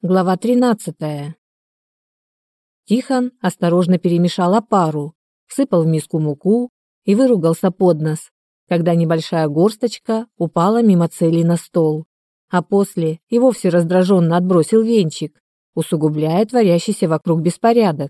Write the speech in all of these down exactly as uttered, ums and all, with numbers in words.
Глава тринадцатая. Тихон осторожно перемешал опару, всыпал в миску муку и выругался под нос, когда небольшая горсточка упала мимо цели на стол, а после и вовсе раздраженно отбросил венчик, усугубляя творящийся вокруг беспорядок.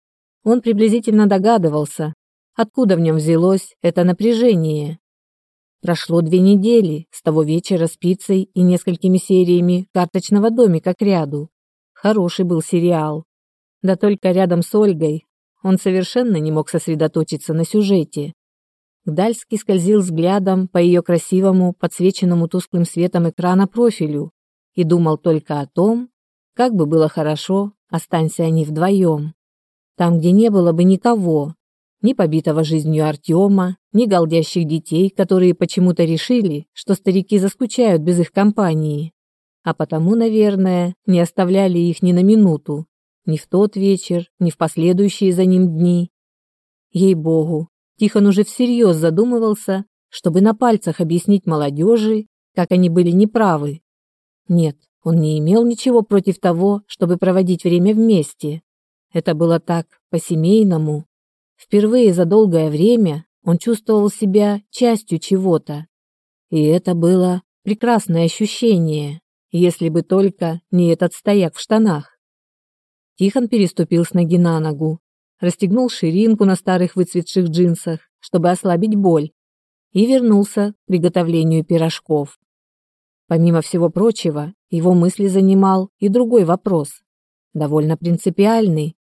Он приблизительно догадывался, откуда в нем взялось это напряжение. Прошло две недели с того вечера с пиццей и несколькими сериями «Карточного домика» к ряду. Хороший был сериал. Да только рядом с Ольгой он совершенно не мог сосредоточиться на сюжете. Гдальский скользил взглядом по ее красивому, подсвеченному тусклым светом экрана профилю и думал только о том, как бы было хорошо, останься они вдвоем. Там, где не было бы никого, ни побитого жизнью Артема, ни галдящих детей, которые почему-то решили, что старики заскучают без их компании, а потому, наверное, не оставляли их ни на минуту, ни в тот вечер, ни в последующие за ним дни. Ей-богу, Тихон уже всерьез задумывался, чтобы на пальцах объяснить молодежи, как они были неправы. Нет, он не имел ничего против того, чтобы проводить время вместе. Это было так, по-семейному. Впервые за долгое время он чувствовал себя частью чего-то. И это было прекрасное ощущение, если бы только не этот стояк в штанах. Тихон переступил с ноги на ногу, расстегнул ширинку на старых выцветших джинсах, чтобы ослабить боль, и вернулся к приготовлению пирожков. Помимо всего прочего, его мысли занимал и другой вопрос, довольно принципиальный.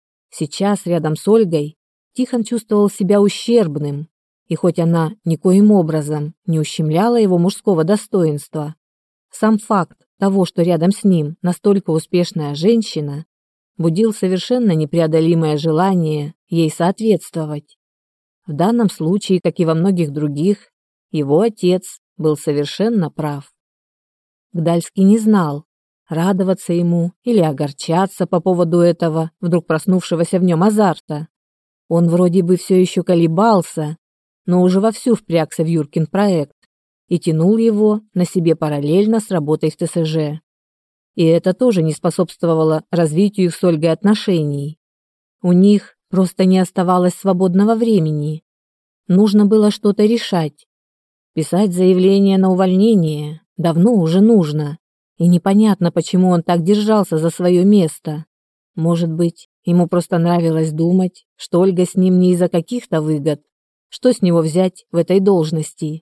Сейчас рядом с Ольгой Тихон чувствовал себя ущербным, и хоть она никоим образом не ущемляла его мужского достоинства, сам факт того, что рядом с ним настолько успешная женщина, будил совершенно непреодолимое желание ей соответствовать. В данном случае, как и во многих других, его отец был совершенно прав. Гдальский не знал, радоваться ему или огорчаться по поводу этого вдруг проснувшегося в нем азарта. Он вроде бы все еще колебался, но уже вовсю впрягся в Юркин проект и тянул его на себе параллельно с работой в ТСЖ. И это тоже не способствовало развитию их с Ольгой отношений. У них просто не оставалось свободного времени. Нужно было что-то решать. Писать заявление на увольнение давно уже нужно, и непонятно, почему он так держался за свое место. Может быть, ему просто нравилось думать, что Ольга с ним не из-за каких-то выгод. Что с него взять в этой должности?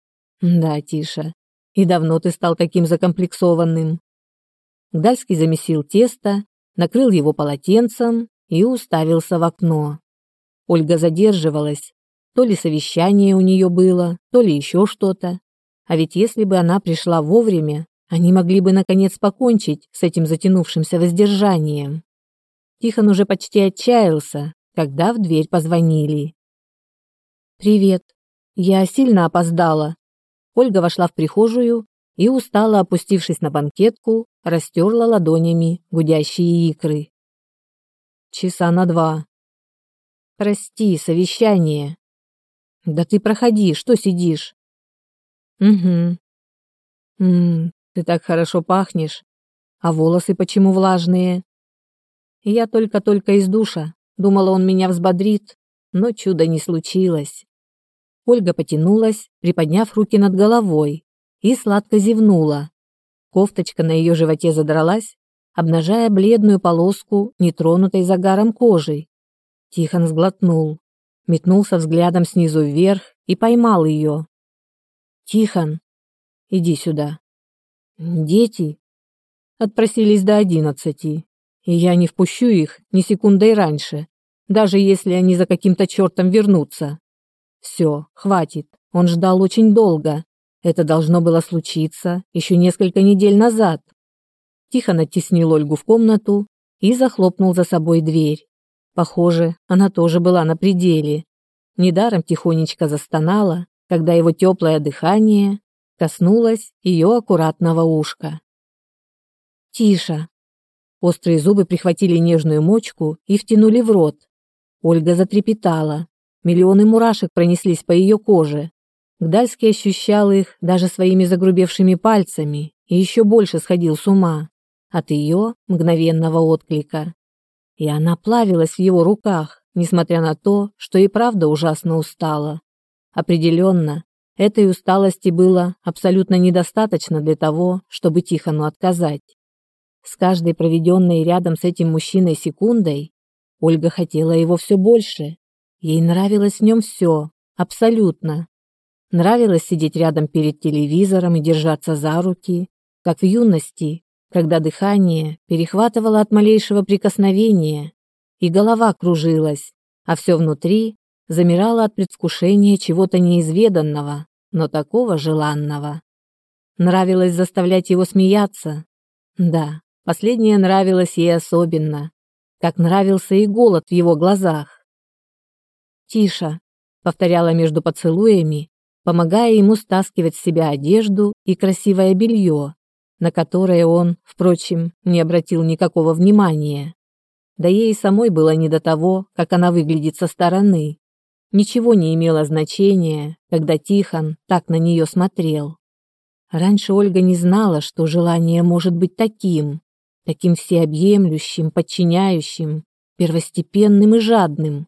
Да, Тиша, и давно ты стал таким закомплексованным. Гдальский замесил тесто, накрыл его полотенцем и уставился в окно. Ольга задерживалась. То ли совещание у нее было, то ли еще что-то. А ведь если бы она пришла вовремя, они могли бы наконец покончить с этим затянувшимся воздержанием. Тихон уже почти отчаялся, когда в дверь позвонили. «Привет. Я сильно опоздала». Ольга вошла в прихожую и, устало опустившись на банкетку, растерла ладонями гудящие икры. «Часа на два». «Прости, совещание». «Да ты проходи, что сидишь?» «Угу». «Ммм, ты так хорошо пахнешь. А волосы почему влажные?» Я только-только из душа, думала, он меня взбодрит, но чуда не случилось. Ольга потянулась, приподняв руки над головой, и сладко зевнула. Кофточка на ее животе задралась, обнажая бледную полоску, нетронутой загаром кожи. Тихон сглотнул, метнулся взглядом снизу вверх и поймал ее. «Тихон, иди сюда». «Дети?» Отпросились до одиннадцати. И я не впущу их ни секундой раньше, даже если они за каким-то чертом вернутся. Все, хватит, он ждал очень долго. Это должно было случиться еще несколько недель назад. Тихон оттеснил Ольгу в комнату и захлопнул за собой дверь. Похоже, она тоже была на пределе. Недаром тихонечко застонала, когда его теплое дыхание коснулось ее аккуратного ушка. «Тише!» Острые зубы прихватили нежную мочку и втянули в рот. Ольга затрепетала. Миллионы мурашек пронеслись по ее коже. Гдальский ощущал их даже своими загрубевшими пальцами и еще больше сходил с ума. от ее мгновенного отклика. И она плавилась в его руках, несмотря на то, что и правда ужасно устала. Определенно, этой усталости было абсолютно недостаточно для того, чтобы Тихону отказать. С каждой проведенной рядом с этим мужчиной секундой Ольга хотела его все больше. Ей нравилось в нем все, абсолютно. Нравилось сидеть рядом перед телевизором и держаться за руки, как в юности, когда дыхание перехватывало от малейшего прикосновения, и голова кружилась, а все внутри замирало от предвкушения чего-то неизведанного, но такого желанного. Нравилось заставлять его смеяться. Да, последнее нравилось ей особенно, как нравился и голод в его глазах. «Тиша», — повторяла между поцелуями, помогая ему стаскивать с себя одежду и красивое белье, на которое он, впрочем, не обратил никакого внимания. Да ей и самой было не до того, как она выглядит со стороны. Ничего не имело значения, когда Тихон так на нее смотрел. Раньше Ольга не знала, что желание может быть таким, таким всеобъемлющим, подчиняющим, первостепенным и жадным.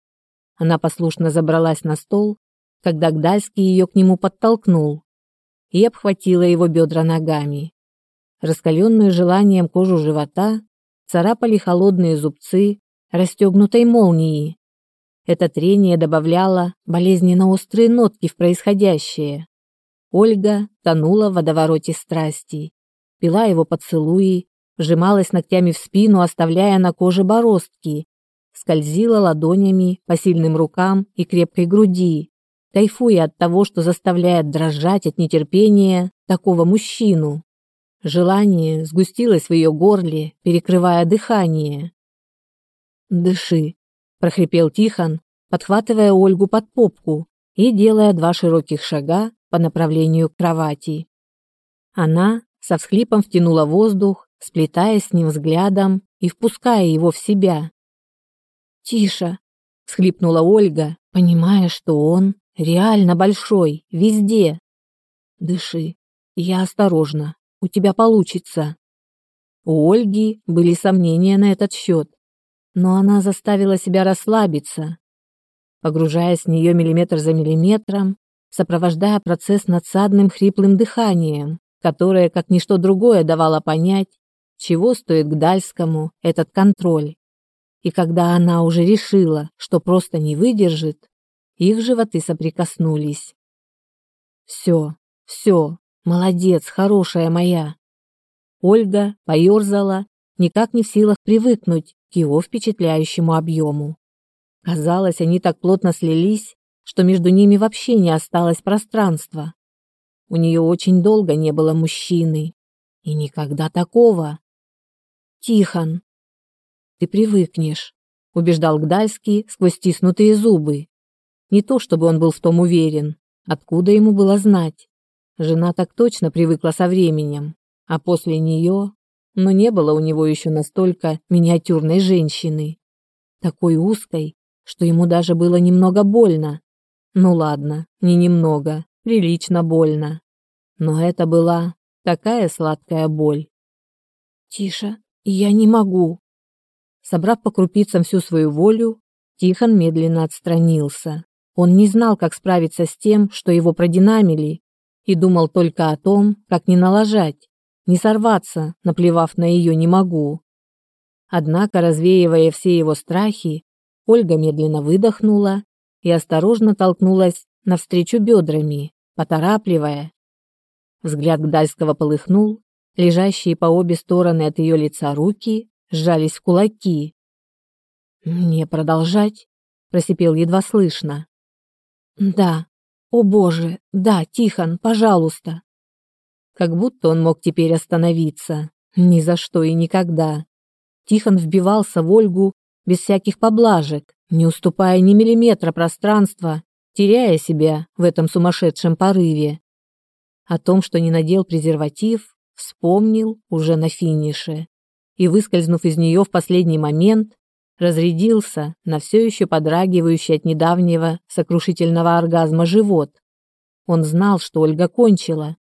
Она послушно забралась на стол, когда Гдальский ее к нему подтолкнул, и обхватила его бедра ногами. Раскаленную желанием кожу живота царапали холодные зубцы расстегнутой молнии. Это трение добавляло болезненно острые нотки в происходящее. Ольга тонула в водовороте страсти, пила его поцелуи, вжималась ногтями в спину, оставляя на коже бороздки, скользила ладонями по сильным рукам и крепкой груди, кайфуя от того, что заставляет дрожать от нетерпения такого мужчину. Желание сгустилось в ее горле, перекрывая дыхание. «Дыши», — прохрипел Тихон, подхватывая Ольгу под попку и делая два широких шага по направлению к кровати. Она со всхлипом втянула воздух, сплетаясь с ним взглядом и впуская его в себя. «Тише», — всхлипнула Ольга, понимая, что он реально большой, везде. «Дыши, я осторожно, у тебя получится». У Ольги были сомнения на этот счет, но она заставила себя расслабиться, погружаясь в нее миллиметр за миллиметром, сопровождая процесс надсадным хриплым дыханием, которое, как ничто другое, давало понять, чего стоит Гдальскому этот контроль. И когда она уже решила, что просто не выдержит, их животы соприкоснулись. «Все, все, молодец, хорошая моя». Ольга поерзала, никак не в силах привыкнуть к его впечатляющему объему. Казалось, они так плотно слились, что между ними вообще не осталось пространства. У нее очень долго не было мужчины. И никогда такого. «Тихон, ты привыкнешь», — убеждал Гдальский сквозь стиснутые зубы. Не то чтобы он был в том уверен, откуда ему было знать. Жена так точно привыкла со временем, а после нее, но не было у него еще настолько миниатюрной женщины. Такой узкой, что ему даже было немного больно. Ну ладно, не немного, прилично больно. Но это была такая сладкая боль. «Тише, я не могу». Собрав по крупицам всю свою волю, Тихон медленно отстранился. Он не знал, как справиться с тем, что его продинамили, и думал только о том, как не налажать, не сорваться, наплевав на ее «не могу». Однако, развеивая все его страхи, Ольга медленно выдохнула и осторожно толкнулась навстречу бедрами, поторапливая. Взгляд Гдальского полыхнул, лежащие по обе стороны от ее лица руки сжались в кулаки. «Мне продолжать?» – просипел едва слышно. «Да, о боже, да, Тихон, пожалуйста». Как будто он мог теперь остановиться. Ни за что и никогда. Тихон вбивался в Ольгу без всяких поблажек, не уступая ни миллиметра пространства, теряя себя в этом сумасшедшем порыве. О том, что не надел презерватив, вспомнил уже на финише и, выскользнув из нее в последний момент, разрядился на все еще подрагивающий от недавнего сокрушительного оргазма живот. Он знал, что Ольга кончила.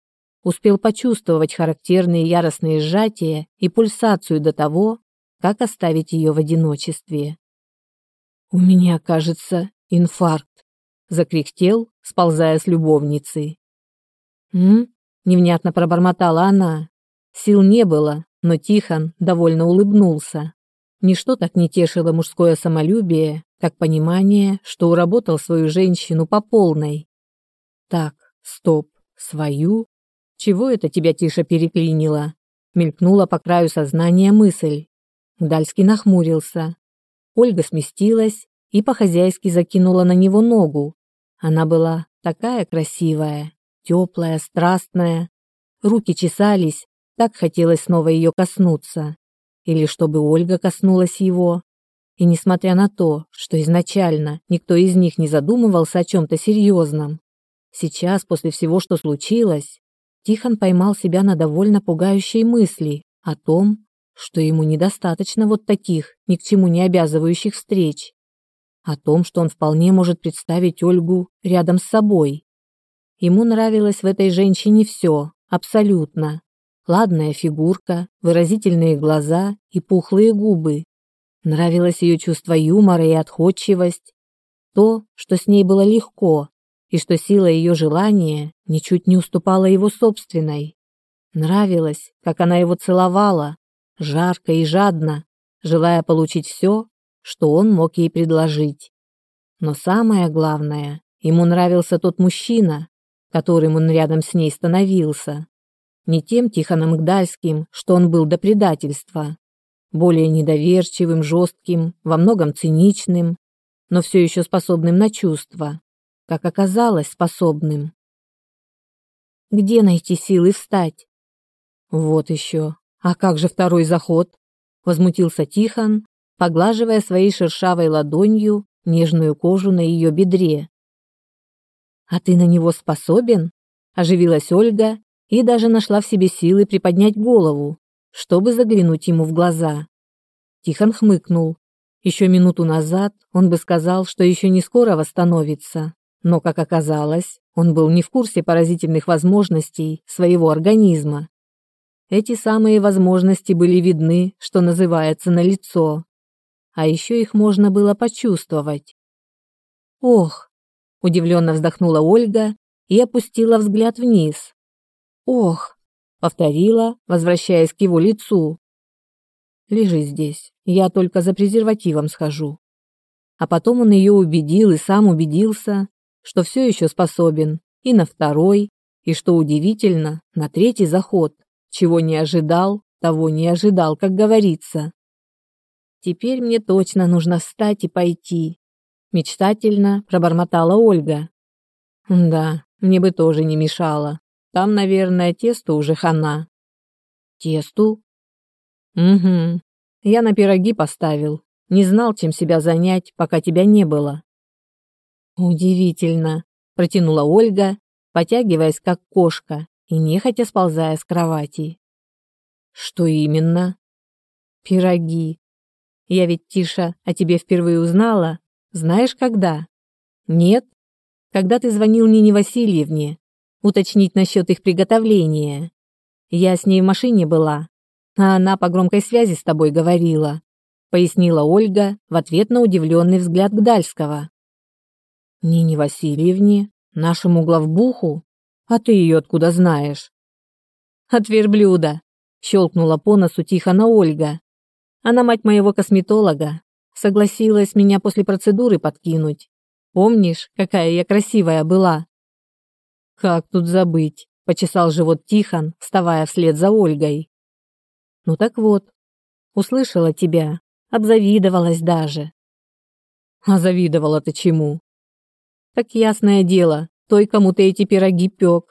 успел почувствовать характерные яростные сжатия и пульсацию до того, как оставить ее в одиночестве. «У меня, кажется, инфаркт», — закряхтел, сползая с любовницы. «М?» — невнятно пробормотала она. Сил не было, но Тихон довольно улыбнулся. Ничто так не тешило мужское самолюбие, как понимание, что уработал свою женщину по полной. «Так, стоп, свою? Чего это тебя Тиша переклинило?» Мелькнула по краю сознания мысль. Гдальский нахмурился. Ольга сместилась и по-хозяйски закинула на него ногу. Она была такая красивая, теплая, страстная. Руки чесались, так хотелось снова ее коснуться. Или чтобы Ольга коснулась его. И несмотря на то, что изначально никто из них не задумывался о чем-то серьезном, сейчас, после всего, что случилось, Тихон поймал себя на довольно пугающей мысли о том, что ему недостаточно вот таких, ни к чему не обязывающих встреч, о том, что он вполне может представить Ольгу рядом с собой. Ему нравилось в этой женщине все, абсолютно. Ладная фигурка, выразительные глаза и пухлые губы. Нравилось ее чувство юмора и отходчивость, то, что с ней было легко, и что сила ее желания ничуть не уступала его собственной. Нравилось, как она его целовала, жарко и жадно, желая получить все, что он мог ей предложить. Но самое главное, ему нравился тот мужчина, которым он рядом с ней становился. Не тем Тихоном Гдальским, что он был до предательства, более недоверчивым, жестким, во многом циничным, но все еще способным на чувства, как оказалось, способным. Где найти силы встать? Вот еще. А как же второй заход? Возмутился Тихон, поглаживая своей шершавой ладонью нежную кожу на ее бедре. А ты на него способен? Оживилась Ольга и даже нашла в себе силы приподнять голову, чтобы заглянуть ему в глаза. Тихон хмыкнул. Еще минуту назад он бы сказал, что еще не скоро восстановится, но, как оказалось, он был не в курсе поразительных возможностей своего организма. Эти самые возможности были видны, что называется, налицо. А еще их можно было почувствовать. «Ох!» – удивленно вздохнула Ольга и опустила взгляд вниз. «Ох!» – повторила, возвращаясь к его лицу. «Лежи здесь, я только за презервативом схожу». А потом он ее убедил и сам убедился, что все еще способен и на второй, и, что удивительно, на третий заход. Чего не ожидал, того не ожидал, как говорится. «Теперь мне точно нужно встать и пойти», – мечтательно пробормотала Ольга. «Да, мне бы тоже не мешало. Там, наверное, тесто уже хана». «Тесту?» «Угу. Я на пироги поставил. Не знал, чем себя занять, пока тебя не было». «Удивительно», – протянула Ольга, потягиваясь как кошка и нехотя сползая с кровати. «Что именно?» «Пироги. Я ведь, Тиша, о тебе впервые узнала. Знаешь, когда?» «Нет? Когда ты звонил Нине Васильевне, уточнить насчет их приготовления. Я с ней в машине была, а она по громкой связи с тобой говорила», пояснила Ольга в ответ на удивленный взгляд Гдальского. «Нине Васильевне? Нашему главбуху? А ты ее откуда знаешь?» «От верблюда», — щелкнула по носу Тихона Ольга. «Она мать моего косметолога. Согласилась меня после процедуры подкинуть. Помнишь, какая я красивая была?» «Как тут забыть?» — почесал живот Тихон, вставая вслед за Ольгой. «Ну так вот, услышала тебя, обзавидовалась даже». «А завидовала-то чему?» «Так ясное дело, той, кому ты эти пироги пек».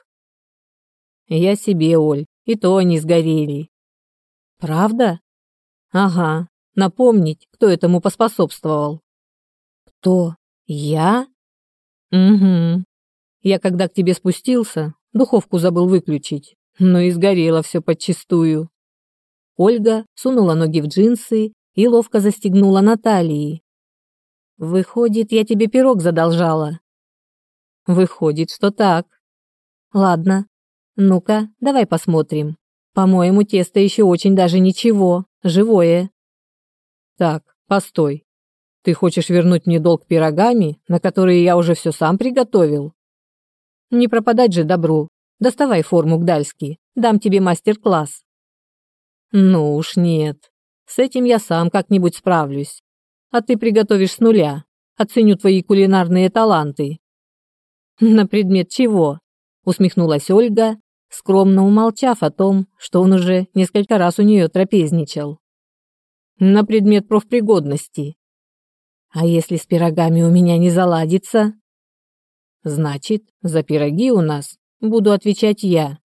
«Я себе, Оль, и то они сгорели». «Правда?» «Ага, напомнить, кто этому поспособствовал». «Кто? Я?» «Угу. Я когда к тебе спустился, духовку забыл выключить, но и сгорело все подчистую». Ольга сунула ноги в джинсы и ловко застегнула на талии. «Выходит, я тебе пирог задолжала?» «Выходит, что так». «Ладно, Ну-ка, давай посмотрим. По-моему, тесто еще очень даже ничего, живое. Так, постой. Ты хочешь вернуть мне долг пирогами, на которые я уже все сам приготовил? Не пропадать же добру. Доставай форму Гдальский, дам тебе мастер-класс. Ну уж нет. С этим я сам как-нибудь справлюсь. А ты приготовишь с нуля. Оценю твои кулинарные таланты. На предмет чего? Усмехнулась Ольга, скромно умолчав о том, что он уже несколько раз у нее трапезничал. На предмет профпригодности. А если с пирогами у меня не заладится? Значит, за пироги у нас буду отвечать я.